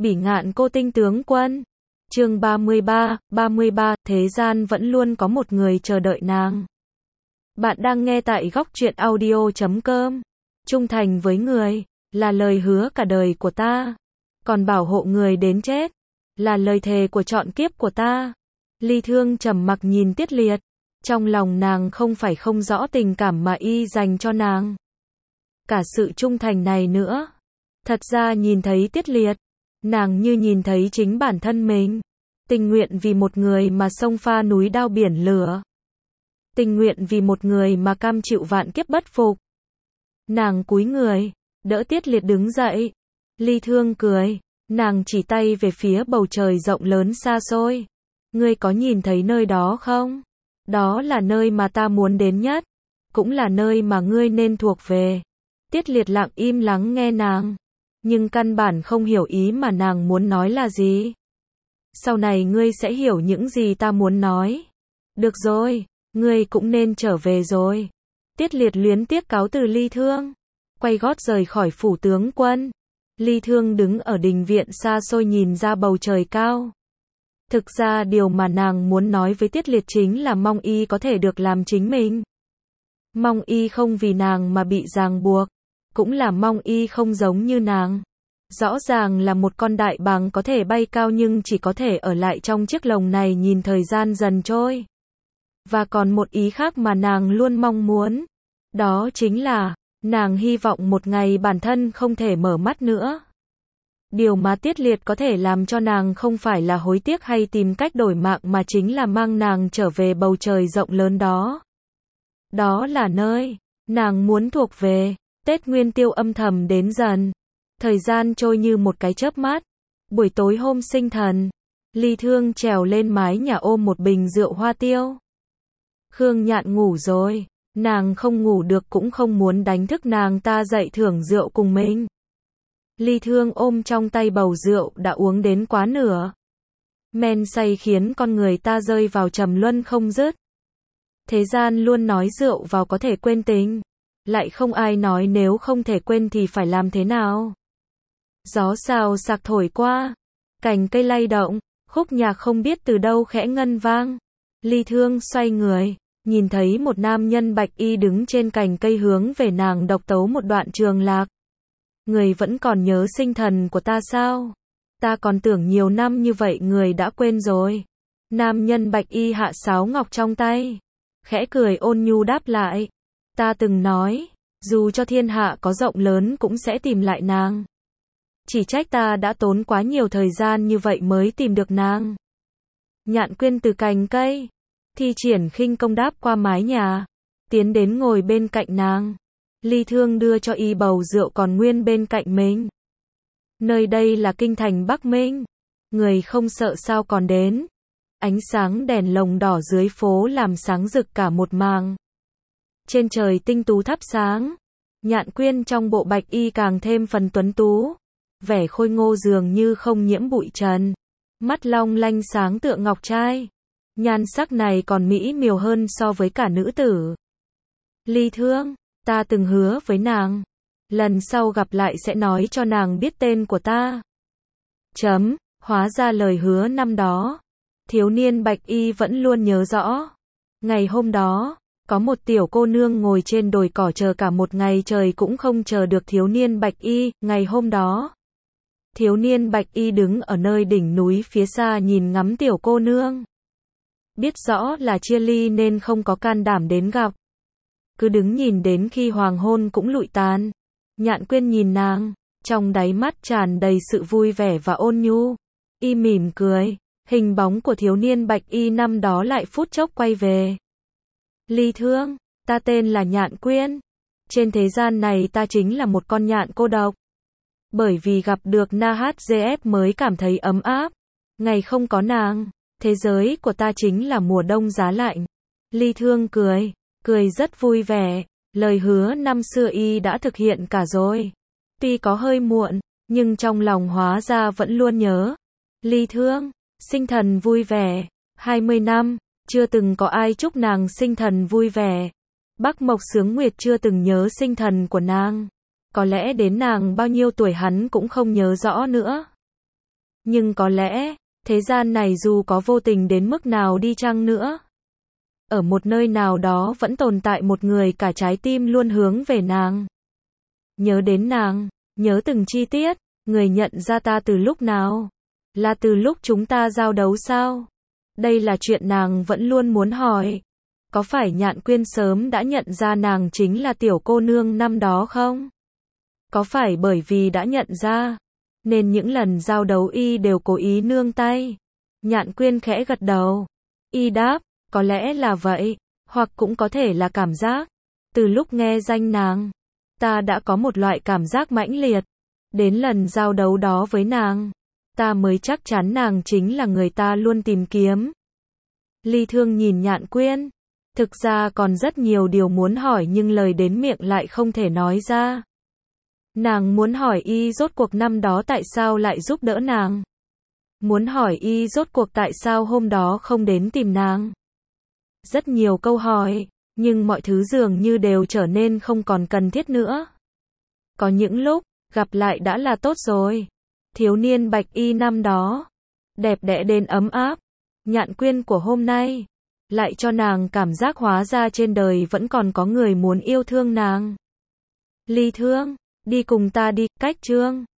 Bỉ ngạn cô tinh tướng quân. Chương 33, thế gian vẫn luôn có một người chờ đợi nàng. Bạn đang nghe tại góc truyện audio.com. Trung thành với người, là lời hứa cả đời của ta. Còn bảo hộ người đến chết, là lời thề của trọn kiếp của ta. Ly Thương trầm mặc nhìn Tiết Liệt. Trong lòng nàng không phải không rõ tình cảm mà y dành cho nàng. Cả sự trung thành này nữa. Thật ra nhìn thấy Tiết Liệt, nàng như nhìn thấy chính bản thân mình. Tình nguyện vì một người mà xông pha núi đao biển lửa. Tình nguyện vì một người mà cam chịu vạn kiếp bất phục. Nàng cúi người, đỡ Tiết Liệt đứng dậy. Ly Thương cười, nàng chỉ tay về phía bầu trời rộng lớn xa xôi. Ngươi có nhìn thấy nơi đó không? Đó là nơi mà ta muốn đến nhất, cũng là nơi mà ngươi nên thuộc về. Tiết Liệt lặng im lắng nghe nàng, nhưng căn bản không hiểu ý mà nàng muốn nói là gì. Sau này ngươi sẽ hiểu những gì ta muốn nói. Được rồi, ngươi cũng nên trở về rồi. Tiết Liệt luyến tiếc cáo từ Ly Thương, quay gót rời khỏi phủ tướng quân. Ly Thương đứng ở đình viện xa xôi nhìn ra bầu trời cao. Thực ra điều mà nàng muốn nói với Tiết Liệt chính là mong y có thể được làm chính mình. Mong y không vì nàng mà bị ràng buộc, cũng là mong y không giống như nàng. Rõ ràng là một con đại bàng có thể bay cao nhưng chỉ có thể ở lại trong chiếc lồng này nhìn thời gian dần trôi. Và còn một ý khác mà nàng luôn mong muốn, đó chính là, nàng hy vọng một ngày bản thân không thể mở mắt nữa. Điều mà Tiết Liệt có thể làm cho nàng không phải là hối tiếc hay tìm cách đổi mạng mà chính là mang nàng trở về bầu trời rộng lớn đó. Đó là nơi nàng muốn thuộc về. Tết Nguyên Tiêu âm thầm đến dần. Thời gian trôi như một cái chớp mắt. Buổi tối hôm sinh thần, Ly Thương trèo lên mái nhà ôm một bình rượu hoa tiêu. Khương Nhạn ngủ rồi, nàng không ngủ được cũng không muốn đánh thức nàng ta dậy thưởng rượu cùng mình. Ly Thương ôm trong tay bầu rượu đã uống đến quá nửa. Men say khiến con người ta rơi vào trầm luân không dứt. Thế gian luôn nói rượu vào có thể quên tình, lại không ai nói nếu không thể quên thì phải làm thế nào. Gió xào xạc thổi qua, cành cây lay động, khúc nhạc không biết từ đâu khẽ ngân vang. Ly Thương xoay người, nhìn thấy một nam nhân bạch y đứng trên cành cây hướng về nàng độc tấu một đoạn trường lạc. Người vẫn còn nhớ sinh thần của ta sao? Ta còn tưởng nhiều năm như vậy người đã quên rồi. Nam nhân bạch y hạ sáo ngọc trong tay, khẽ cười ôn nhu đáp lại. Ta từng nói, dù cho thiên hạ có rộng lớn cũng sẽ tìm lại nàng. Chỉ trách ta đã tốn quá nhiều thời gian như vậy mới tìm được nàng. Nhạn Quyên từ cành cây, thi triển khinh công đáp qua mái nhà, tiến đến ngồi bên cạnh nàng. Ly Thương đưa cho y bầu rượu còn nguyên bên cạnh mình. Nơi đây là kinh thành Bắc Minh, người không sợ sao còn đến. Ánh sáng đèn lồng đỏ dưới phố làm sáng rực cả một màng. Trên trời tinh tú thắp sáng, Nhạn Quyên trong bộ bạch y càng thêm phần tuấn tú, vẻ khôi ngô dường như không nhiễm bụi trần, mắt long lanh sáng tựa ngọc trai. Nhan sắc này còn mỹ miều hơn so với cả nữ tử. Ly Thương, ta từng hứa với nàng, lần sau gặp lại sẽ nói cho nàng biết tên của ta. Hóa ra lời hứa năm đó, thiếu niên bạch y vẫn luôn nhớ rõ. Ngày hôm đó, có một tiểu cô nương ngồi trên đồi cỏ chờ cả một ngày trời cũng không chờ được thiếu niên bạch y. Ngày hôm đó, thiếu niên bạch y đứng ở nơi đỉnh núi phía xa nhìn ngắm tiểu cô nương. Biết rõ là chia ly nên không có can đảm đến gặp. Cứ đứng nhìn đến khi hoàng hôn cũng lụi tàn. Nhạn Quyên nhìn nàng, trong đáy mắt tràn đầy sự vui vẻ và ôn nhu. Y mỉm cười, hình bóng của thiếu niên bạch y năm đó lại phút chốc quay về. Ly Thương, ta tên là Nhạn Quyên. Trên thế gian này ta chính là một con nhạn cô độc. Bởi vì gặp được NHZF mới cảm thấy ấm áp. Ngày không có nàng, thế giới của ta chính là mùa đông giá lạnh. Ly Thương cười, cười rất vui vẻ. Lời hứa năm xưa y đã thực hiện cả rồi. Tuy có hơi muộn, nhưng trong lòng hóa ra vẫn luôn nhớ. Ly Thương, sinh thần vui vẻ. 20 năm, chưa từng có ai chúc nàng sinh thần vui vẻ. Bắc Mộc Sướng Nguyệt chưa từng nhớ sinh thần của nàng. Có lẽ đến nàng bao nhiêu tuổi hắn cũng không nhớ rõ nữa. Nhưng có lẽ, thế gian này dù có vô tình đến mức nào đi chăng nữa, ở một nơi nào đó vẫn tồn tại một người cả trái tim luôn hướng về nàng. Nhớ đến nàng, nhớ từng chi tiết, người nhận ra ta từ lúc nào? Là từ lúc chúng ta giao đấu sao? Đây là chuyện nàng vẫn luôn muốn hỏi. Có phải Nhạn Quyên sớm đã nhận ra nàng chính là tiểu cô nương năm đó không? Có phải bởi vì đã nhận ra, nên những lần giao đấu y đều cố ý nương tay? Nhạn Quyên khẽ gật đầu. Y đáp, có lẽ là vậy, hoặc cũng có thể là cảm giác. Từ lúc nghe danh nàng, ta đã có một loại cảm giác mãnh liệt. Đến lần giao đấu đó với nàng, ta mới chắc chắn nàng chính là người ta luôn tìm kiếm. Ly Thương nhìn Nhạn Quyên. Thực ra còn rất nhiều điều muốn hỏi nhưng lời đến miệng lại không thể nói ra. Nàng muốn hỏi y rốt cuộc năm đó tại sao lại giúp đỡ nàng. Muốn hỏi y rốt cuộc tại sao hôm đó không đến tìm nàng. Rất nhiều câu hỏi, nhưng mọi thứ dường như đều trở nên không còn cần thiết nữa. Có những lúc, gặp lại đã là tốt rồi. Thiếu niên bạch y năm đó, đẹp đẽ đến ấm áp. Nhạn Quyên của hôm nay, lại cho nàng cảm giác hóa ra trên đời vẫn còn có người muốn yêu thương nàng. Ly Thương, đi cùng ta đi, cách chương.